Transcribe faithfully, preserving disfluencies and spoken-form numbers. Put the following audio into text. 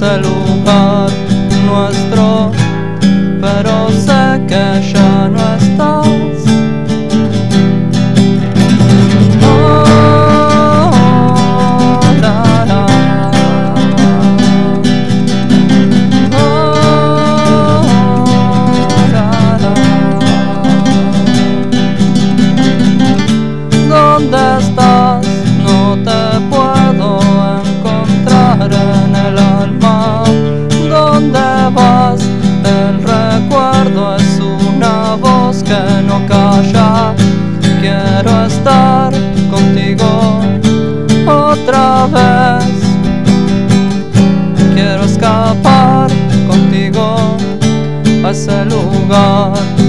ese lugar nuestro, pero sé que ya no estás. ¿Dónde estás? No te puedo encontrar en el alma. ¿Dónde vas? El recuerdo es una voz que no calla. Quiero estar contigo otra vez. Quiero escapar contigo a ese lugar.